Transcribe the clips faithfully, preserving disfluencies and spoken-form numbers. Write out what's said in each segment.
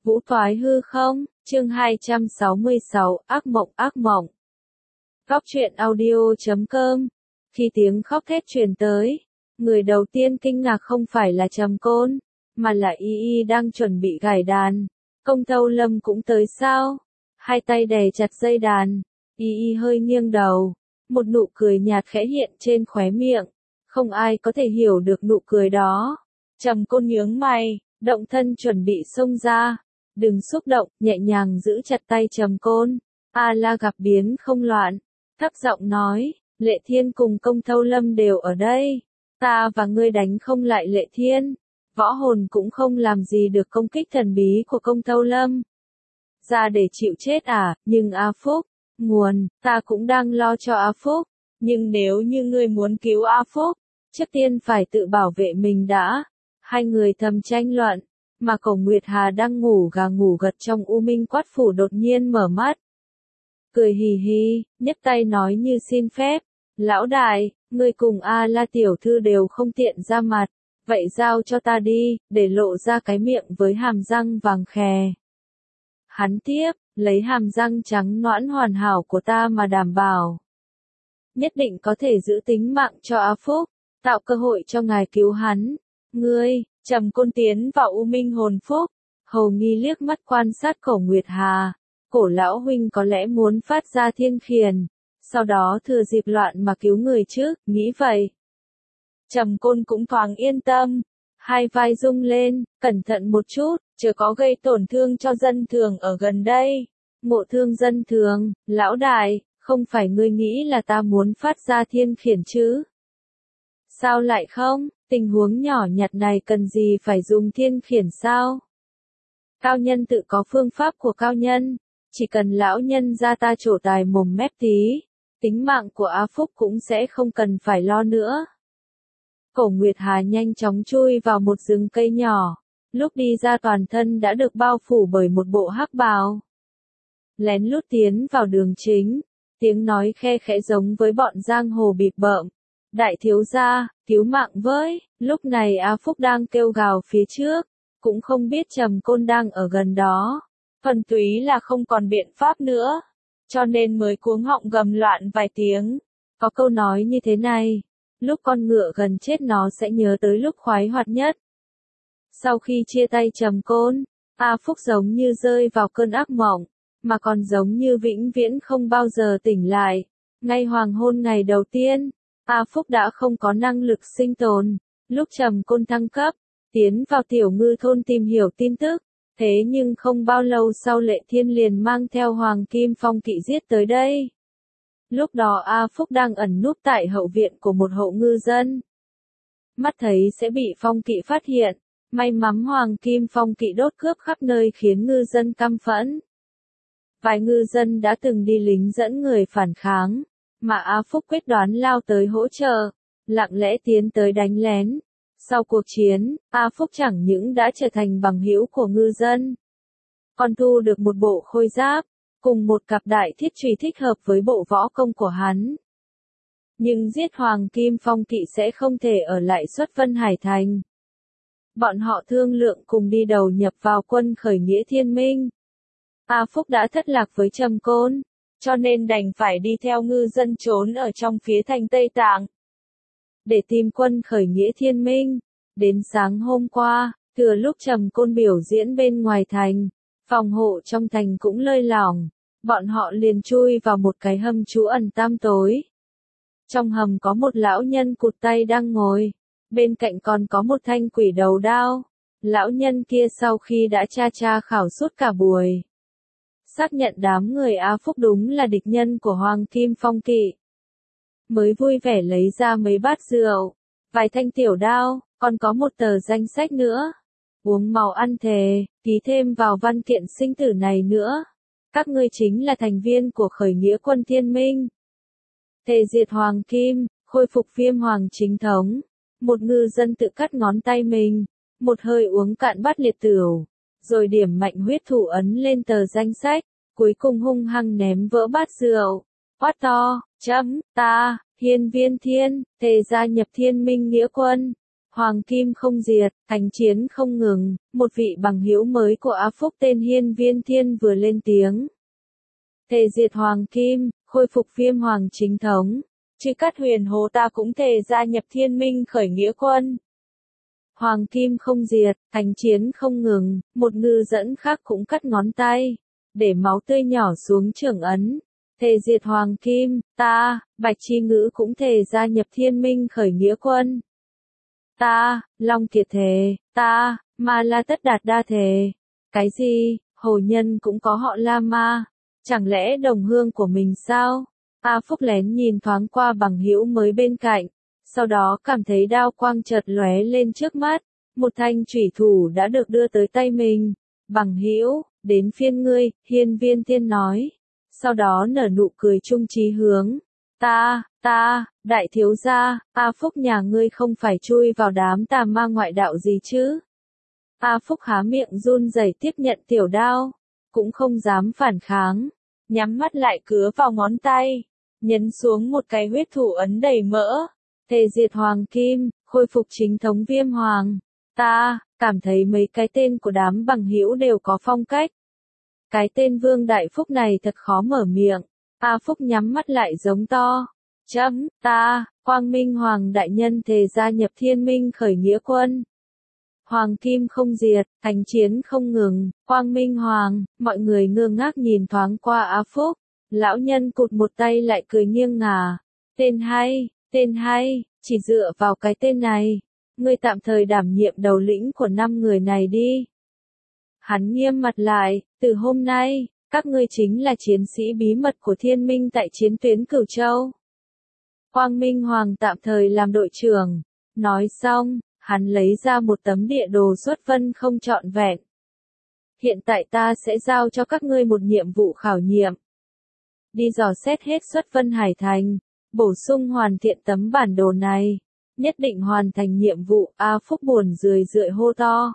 Vũ thoái hư không, chương hai trăm sáu mươi sáu, ác mộng ác mộng. Góc truyện audio chấm com. Khi tiếng khóc thét truyền tới, người đầu tiên kinh ngạc không phải là Trầm Côn, mà là Y Y đang chuẩn bị gảy đàn. Công Tâu Lâm cũng tới sao? Hai tay đè chặt dây đàn, Y Y hơi nghiêng đầu, một nụ cười nhạt khẽ hiện trên khóe miệng. Không ai có thể hiểu được nụ cười đó. Trầm Côn nhướng mày, động thân chuẩn bị xông ra. Đừng xúc động, nhẹ nhàng giữ chặt tay Trầm Côn. A La gặp biến không loạn, thấp giọng nói, Lệ Thiên cùng Công Tâu Lâm đều ở đây. Ta và ngươi đánh không lại Lệ Thiên. Võ hồn cũng không làm gì được công kích thần bí của Công Tâu Lâm. Ra để chịu chết à, nhưng A Phúc, nguồn, ta cũng đang lo cho A Phúc. Nhưng nếu như ngươi muốn cứu A Phúc, trước tiên phải tự bảo vệ mình đã. Hai người thầm tranh luận, mà Cổ Nguyệt Hà đang ngủ gà ngủ gật trong U Minh Quát Phủ đột nhiên mở mắt. Cười hì hì, nhấc tay nói như xin phép, lão đại, ngươi cùng A La tiểu thư đều không tiện ra mặt, vậy giao cho ta đi, để lộ ra cái miệng với hàm răng vàng khè. Hắn tiếp, lấy hàm răng trắng nõn hoàn hảo của ta mà đảm bảo. Nhất định có thể giữ tính mạng cho A Phúc, tạo cơ hội cho ngài cứu hắn. Ngươi, Trầm Côn tiến vào U Minh hồn phúc, hầu nghi liếc mắt quan sát Cổ Nguyệt Hà. Cổ lão huynh có lẽ muốn phát ra thiên khiển, sau đó thừa dịp loạn mà cứu người chứ, nghĩ vậy. Trầm Côn cũng thoáng yên tâm, hai vai rung lên, cẩn thận một chút, chớ có gây tổn thương cho dân thường ở gần đây. Ngộ thương dân thường, lão đại, không phải ngươi nghĩ là ta muốn phát ra thiên khiển chứ? Sao lại không, tình huống nhỏ nhặt này cần gì phải dùng thiên khiển sao? Cao nhân tự có phương pháp của cao nhân, chỉ cần lão nhân ra ta trổ tài mồm mép tí, tính mạng của A Phúc cũng sẽ không cần phải lo nữa. Cổ Nguyệt Hà nhanh chóng chui vào một rừng cây nhỏ, lúc đi ra toàn thân đã được bao phủ bởi một bộ hắc bào. Lén lút tiến vào đường chính, tiếng nói khe khẽ giống với bọn giang hồ bịp bợm. Đại thiếu gia, cứu mạng với, lúc này A Phúc đang kêu gào phía trước, cũng không biết Trầm Côn đang ở gần đó. Thuần túy là không còn biện pháp nữa, cho nên mới cuống họng gầm loạn vài tiếng. Có câu nói như thế này, lúc con ngựa gần chết nó sẽ nhớ tới lúc khoái hoạt nhất. Sau khi chia tay Trầm Côn, A Phúc giống như rơi vào cơn ác mộng, mà còn giống như vĩnh viễn không bao giờ tỉnh lại. Ngay hoàng hôn ngày đầu tiên, A Phúc đã không có năng lực sinh tồn. Lúc Trầm Côn thăng cấp, tiến vào Tiểu Ngư thôn tìm hiểu tin tức, thế nhưng không bao lâu sau Lệ Thiên liền mang theo Hoàng Kim Phong Kỵ giết tới đây. Lúc đó A Phúc đang ẩn núp tại hậu viện của một hộ ngư dân. Mắt thấy sẽ bị Phong Kỵ phát hiện, may mắn Hoàng Kim Phong Kỵ đốt cướp khắp nơi khiến ngư dân căm phẫn. Vài ngư dân đã từng đi lính dẫn người phản kháng, mà A Phúc quyết đoán lao tới hỗ trợ, lặng lẽ tiến tới đánh lén. Sau cuộc chiến, A Phúc chẳng những đã trở thành bằng hữu của ngư dân, còn thu được một bộ khôi giáp, cùng một cặp đại thiết chùy thích hợp với bộ võ công của hắn. Nhưng giết Hoàng Kim Phong Kỵ sẽ không thể ở lại Xuất Vân Hải Thành. Bọn họ thương lượng cùng đi đầu nhập vào quân khởi nghĩa Thiên Minh. A Phúc đã thất lạc với Trầm Côn, cho nên đành phải đi theo ngư dân trốn ở trong phía thành Tây Tạng, để tìm quân khởi nghĩa Thiên Minh. Đến sáng hôm qua, thừa lúc Trầm Côn biểu diễn bên ngoài thành, phòng hộ trong thành cũng lơi lỏng, bọn họ liền chui vào một cái hầm trú ẩn tăm tối. Trong hầm có một lão nhân cụt tay đang ngồi, bên cạnh còn có một thanh quỷ đầu đao. Lão nhân kia sau khi đã tra tra khảo suốt cả buổi, xác nhận đám người A Phúc đúng là địch nhân của Hoàng Kim Phong Kỵ, mới vui vẻ lấy ra mấy bát rượu, vài thanh tiểu đao, còn có một tờ danh sách nữa. Uống màu ăn thề, ký thêm vào văn kiện sinh tử này nữa. Các ngươi chính là thành viên của khởi nghĩa quân Thiên Minh. Thề diệt Hoàng Kim, khôi phục Viêm Hoàng chính thống. Một ngư dân tự cắt ngón tay mình, một hơi uống cạn bát liệt tửu, rồi điểm mạnh huyết thủ ấn lên tờ danh sách, cuối cùng hung hăng ném vỡ bát rượu. Quát to, chấm, ta, Hiên Viên Thiên, thề gia nhập Thiên Minh nghĩa quân. Hoàng kim không diệt, thánh chiến không ngừng, một vị bằng hữu mới của A Phúc tên Hiên Viên Thiên vừa lên tiếng. Thề diệt hoàng kim, khôi phục Viêm Hoàng chính thống. Chư Cát Huyền Hồ ta cũng thề gia nhập Thiên Minh khởi nghĩa quân. Hoàng kim không diệt, thánh chiến không ngừng, một ngư dẫn khác cũng cắt ngón tay, để máu tươi nhỏ xuống trưởng ấn. Thề diệt hoàng kim, ta, Bạch Chi Ngữ cũng thề gia nhập Thiên Minh khởi nghĩa quân. Ta, Long Kiệt thề, ta, Ma La Tất Đạt Đa thề. Cái gì, hồ nhân cũng có họ La Ma, chẳng lẽ đồng hương của mình sao? A Phúc lén nhìn thoáng qua bằng hữu mới bên cạnh, sau đó cảm thấy đao quang chợt lóe lên trước mắt, một thanh chủy thủ đã được đưa tới tay mình. Bằng hữu, đến phiên ngươi, Hiên Viên Thiên nói, sau đó nở nụ cười trung chí hướng. Ta, ta, đại thiếu gia, A Phúc nhà ngươi không phải chui vào đám tà ma ngoại đạo gì chứ? A Phúc há miệng run rẩy tiếp nhận tiểu đao, cũng không dám phản kháng, nhắm mắt lại cứa vào ngón tay, nhấn xuống một cái huyết thủ ấn đầy mỡ. Thề diệt hoàng kim, khôi phục chính thống Viêm Hoàng. Ta, cảm thấy mấy cái tên của đám bằng hữu đều có phong cách. Cái tên Vương Đại Phúc này thật khó mở miệng. A Phúc nhắm mắt lại giống to. Chấm, ta, Quang Minh Hoàng đại nhân thề gia nhập Thiên Minh khởi nghĩa quân. Hoàng kim không diệt, thánh chiến không ngừng, Quang Minh Hoàng, mọi người ngơ ngác nhìn thoáng qua A Phúc. Lão nhân cụt một tay lại cười nghiêng ngả. Tên hay, tên hay, chỉ dựa vào cái tên này, ngươi tạm thời đảm nhiệm đầu lĩnh của năm người này đi. Hắn nghiêm mặt lại, từ hôm nay, các ngươi chính là chiến sĩ bí mật của Thiên Minh tại chiến tuyến Cửu Châu. Quang Minh Hoàng tạm thời làm đội trưởng. Nói xong, hắn lấy ra một tấm địa đồ xuất vân không trọn vẹn. Hiện tại ta sẽ giao cho các ngươi một nhiệm vụ khảo nghiệm. Đi dò xét hết xuất vân hải thành, bổ sung hoàn thiện tấm bản đồ này. Nhất định hoàn thành nhiệm vụ. A Phúc buồn rười rượi hô to.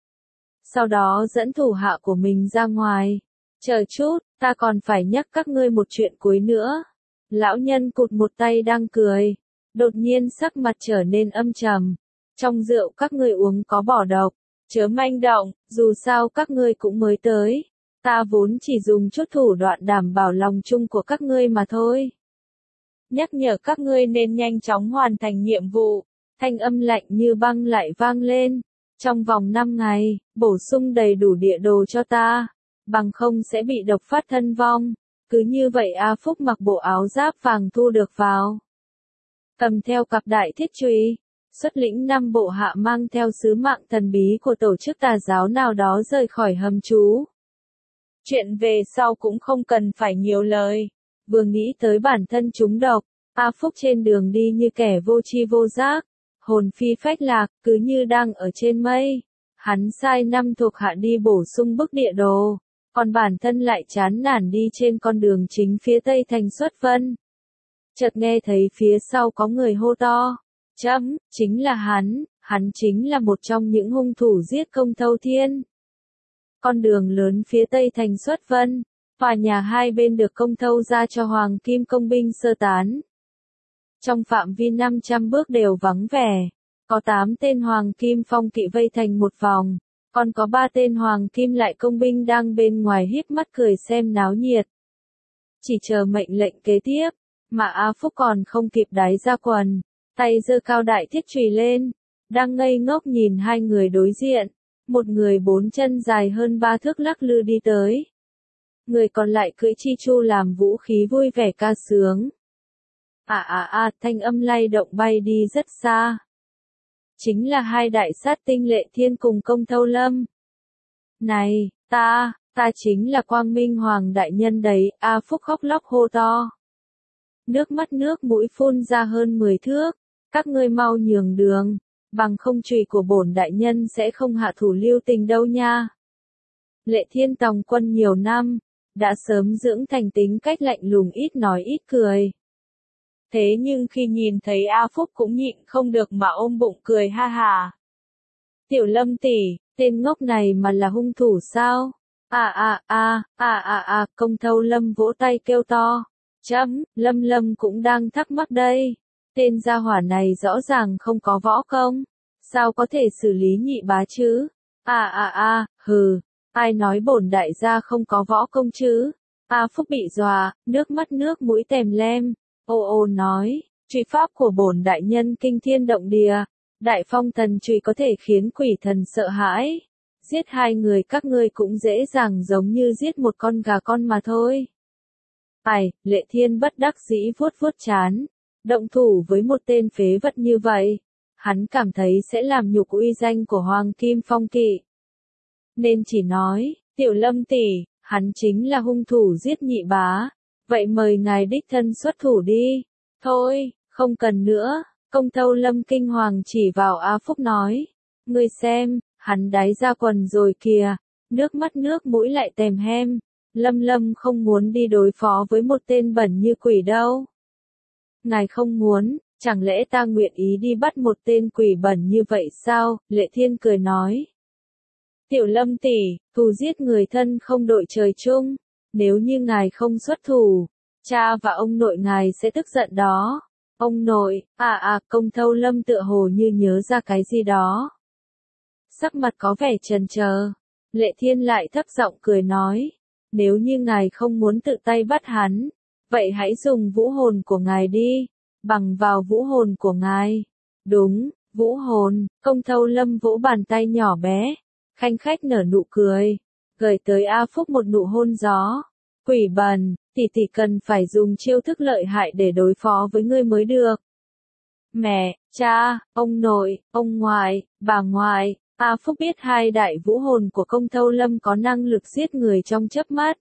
Sau đó dẫn thủ hạ của mình ra ngoài. Chờ chút, ta còn phải nhắc các ngươi một chuyện cuối nữa. Lão nhân cụt một tay đang cười, đột nhiên sắc mặt trở nên âm trầm. Trong rượu các ngươi uống có bỏ độc, chớ manh động, dù sao các ngươi cũng mới tới. Ta vốn chỉ dùng chút thủ đoạn đảm bảo lòng chung của các ngươi mà thôi. Nhắc nhở các ngươi nên nhanh chóng hoàn thành nhiệm vụ. Thanh âm lạnh như băng lại vang lên. Trong vòng năm ngày, bổ sung đầy đủ địa đồ cho ta, bằng không sẽ bị độc phát thân vong. Cứ như vậy A Phúc mặc bộ áo giáp vàng thu được vào. Cầm theo cặp đại thiết chùy, xuất lĩnh năm bộ hạ mang theo sứ mạng thần bí của tổ chức tà giáo nào đó rời khỏi hầm trú. Chuyện về sau cũng không cần phải nhiều lời. Vừa nghĩ tới bản thân chúng độc, A Phúc trên đường đi như kẻ vô tri vô giác, hồn phi phách lạc, cứ như đang ở trên mây. Hắn sai năm thuộc hạ đi bổ sung bức địa đồ, còn bản thân lại chán nản đi trên con đường chính phía tây thành xuất vân. Chợt nghe thấy phía sau có người hô to. Chấm, chính là hắn, hắn chính là một trong những hung thủ giết Công Thâu Thiên. Con đường lớn phía tây thành xuất vân, tòa nhà hai bên được Công Thâu ra cho Hoàng Kim công binh sơ tán. Trong phạm vi năm trăm bước đều vắng vẻ, có tám tên Hoàng Kim phong kỵ vây thành một vòng, còn có ba tên Hoàng Kim lại công binh đang bên ngoài híp mắt cười xem náo nhiệt. Chỉ chờ mệnh lệnh kế tiếp, mà A Phúc còn không kịp đáy ra quần, tay giơ cao đại thiết chùy lên, đang ngây ngốc nhìn hai người đối diện, một người bốn chân dài hơn ba thước lắc lư đi tới. Người còn lại cưỡi chi chu làm vũ khí vui vẻ ca sướng. À à à, thanh âm lay động bay đi rất xa. Chính là hai đại sát tinh Lệ Thiên cùng Công Thâu Lâm. Này, ta, ta chính là Quang Minh Hoàng đại nhân đấy, A Phúc khóc lóc hô to. Nước mắt nước mũi phun ra hơn mười thước, các ngươi mau nhường đường, bằng không chùy của bổn đại nhân sẽ không hạ thủ lưu tình đâu nha. Lệ Thiên tòng quân nhiều năm, đã sớm dưỡng thành tính cách lạnh lùng ít nói ít cười. Thế nhưng khi nhìn thấy A Phúc cũng nhịn không được mà ôm bụng cười ha hà. Tiểu Lâm tỷ, tên ngốc này mà là hung thủ sao? À à à, à à à, Công Thâu Lâm vỗ tay kêu to. Chấm, Lâm Lâm cũng đang thắc mắc đây. Tên gia hỏa này rõ ràng không có võ công. Sao có thể xử lý nhị bá chứ? À à à, hừ, ai nói bổn đại gia không có võ công chứ? A Phúc bị dọa, nước mắt nước mũi tèm lem, ô ô nói, truy pháp của bổn đại nhân kinh thiên động địa, đại phong thần truy có thể khiến quỷ thần sợ hãi. Giết hai người các ngươi cũng dễ dàng giống như giết một con gà con mà thôi. Ai, Lệ Thiên bất đắc dĩ vuốt vuốt trán, động thủ với một tên phế vật như vậy, hắn cảm thấy sẽ làm nhục uy danh của Hoàng Kim Phong Kỵ. Nên chỉ nói, Tiểu Lâm tỷ, hắn chính là hung thủ giết nhị bá, vậy mời ngài đích thân xuất thủ đi. Thôi, không cần nữa, Công Thâu Lâm kinh hoàng chỉ vào A Phúc nói, ngươi xem, hắn đáy ra quần rồi kìa, nước mắt nước mũi lại tèm hem, Lâm Lâm không muốn đi đối phó với một tên bẩn như quỷ đâu. Ngài không muốn, chẳng lẽ ta nguyện ý đi bắt một tên quỷ bẩn như vậy sao? Lệ Thiên cười nói. Tiểu Lâm tỷ, thù giết người thân không đội trời chung, nếu như ngài không xuất thủ, cha và ông nội ngài sẽ tức giận đó. Ông nội, à à, Công Thâu Lâm tựa hồ như nhớ ra cái gì đó. Sắc mặt có vẻ chần chờ, Lệ Thiên lại thấp giọng cười nói, nếu như ngài không muốn tự tay bắt hắn, vậy hãy dùng vũ hồn của ngài đi, bằng vào vũ hồn của ngài. Đúng, vũ hồn, Công Thâu Lâm vỗ bàn tay nhỏ bé, khanh khách nở nụ cười, gửi tới A Phúc một nụ hôn gió. Quỷ bần, tỷ tỷ cần phải dùng chiêu thức lợi hại để đối phó với ngươi mới được. Mẹ, cha, ông nội, ông ngoại, bà ngoại, A Phúc biết hai đại vũ hồn của Công Thâu Lâm có năng lực giết người trong chớp mắt.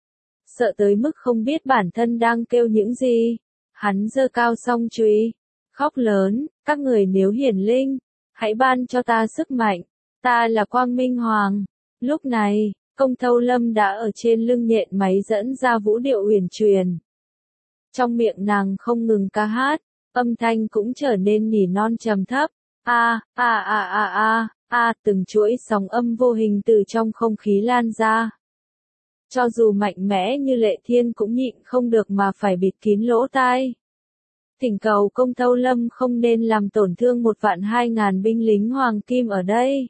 Sợ tới mức không biết bản thân đang kêu những gì. Hắn giơ cao song chùy, khóc lớn, các người nếu hiển linh, hãy ban cho ta sức mạnh, ta là Quang Minh Hoàng. Lúc này, Công Thâu Lâm đã ở trên lưng nhện máy dẫn ra vũ điệu uyển chuyển. Trong miệng nàng không ngừng ca hát, âm thanh cũng trở nên nỉ non trầm thấp. A, a a a a, a, từng chuỗi sóng âm vô hình từ trong không khí lan ra. Cho dù mạnh mẽ như Lệ Thiên cũng nhịn không được mà phải bịt kín lỗ tai. Thỉnh cầu Công Thâu Lâm không nên làm tổn thương một vạn hai ngàn binh lính hoàng kim ở đây.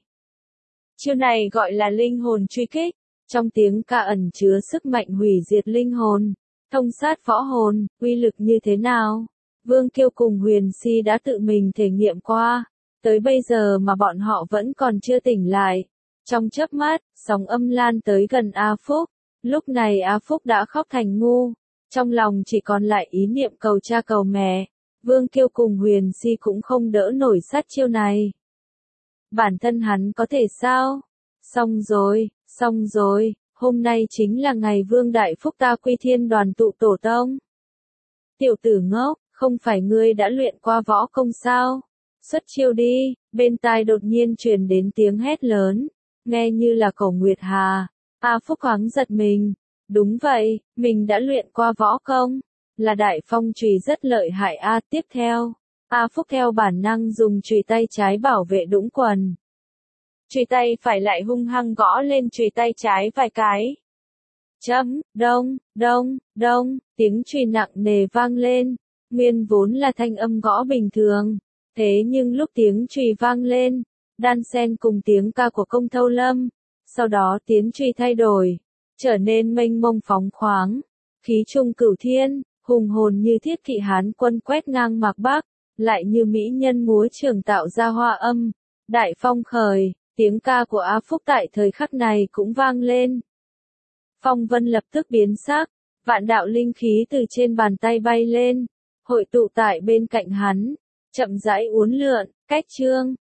Chiêu này gọi là linh hồn truy kích, trong tiếng ca ẩn chứa sức mạnh hủy diệt linh hồn, thông sát võ hồn, uy lực như thế nào? Vương Kiêu cùng Huyền Si đã tự mình thể nghiệm qua, tới bây giờ mà bọn họ vẫn còn chưa tỉnh lại. Trong chớp mắt, sóng âm lan tới gần A Phúc, lúc này A Phúc đã khóc thành ngu, trong lòng chỉ còn lại ý niệm cầu cha cầu mẹ. Vương Kiêu cùng Huyền Si cũng không đỡ nổi sát chiêu này. Bản thân hắn có thể sao? Xong rồi, xong rồi, hôm nay chính là ngày Vương Đại Phúc ta quy thiên đoàn tụ tổ tông. Tiểu tử ngốc, không phải ngươi đã luyện qua võ công sao? Xuất chiêu đi, bên tai đột nhiên truyền đến tiếng hét lớn, nghe như là Cổ Nguyệt Hà. A Phúc thoáng giật mình, đúng vậy, mình đã luyện qua võ công, là đại phong chùy rất lợi hại a. Tiếp theo, A Phúc theo bản năng dùng chùy tay trái bảo vệ đũng quần. Chùy tay phải lại hung hăng gõ lên chùy tay trái vài cái. Chấm, đông, đông, đông, tiếng chùy nặng nề vang lên, nguyên vốn là thanh âm gõ bình thường, thế nhưng lúc tiếng chùy vang lên, đan xen cùng tiếng ca của Công Thâu Lâm, sau đó tiếng chùy thay đổi, trở nên mênh mông phóng khoáng, khí trung cửu thiên, hùng hồn như thiết kỵ Hán quân quét ngang mạc Bắc, lại như mỹ nhân múa trường tạo ra hoa âm, đại phong khởi. Tiếng ca của A Phúc tại thời khắc này cũng vang lên. Phong vân lập tức biến sắc, vạn đạo linh khí từ trên bàn tay bay lên, hội tụ tại bên cạnh hắn, chậm rãi uốn lượn, cách chương,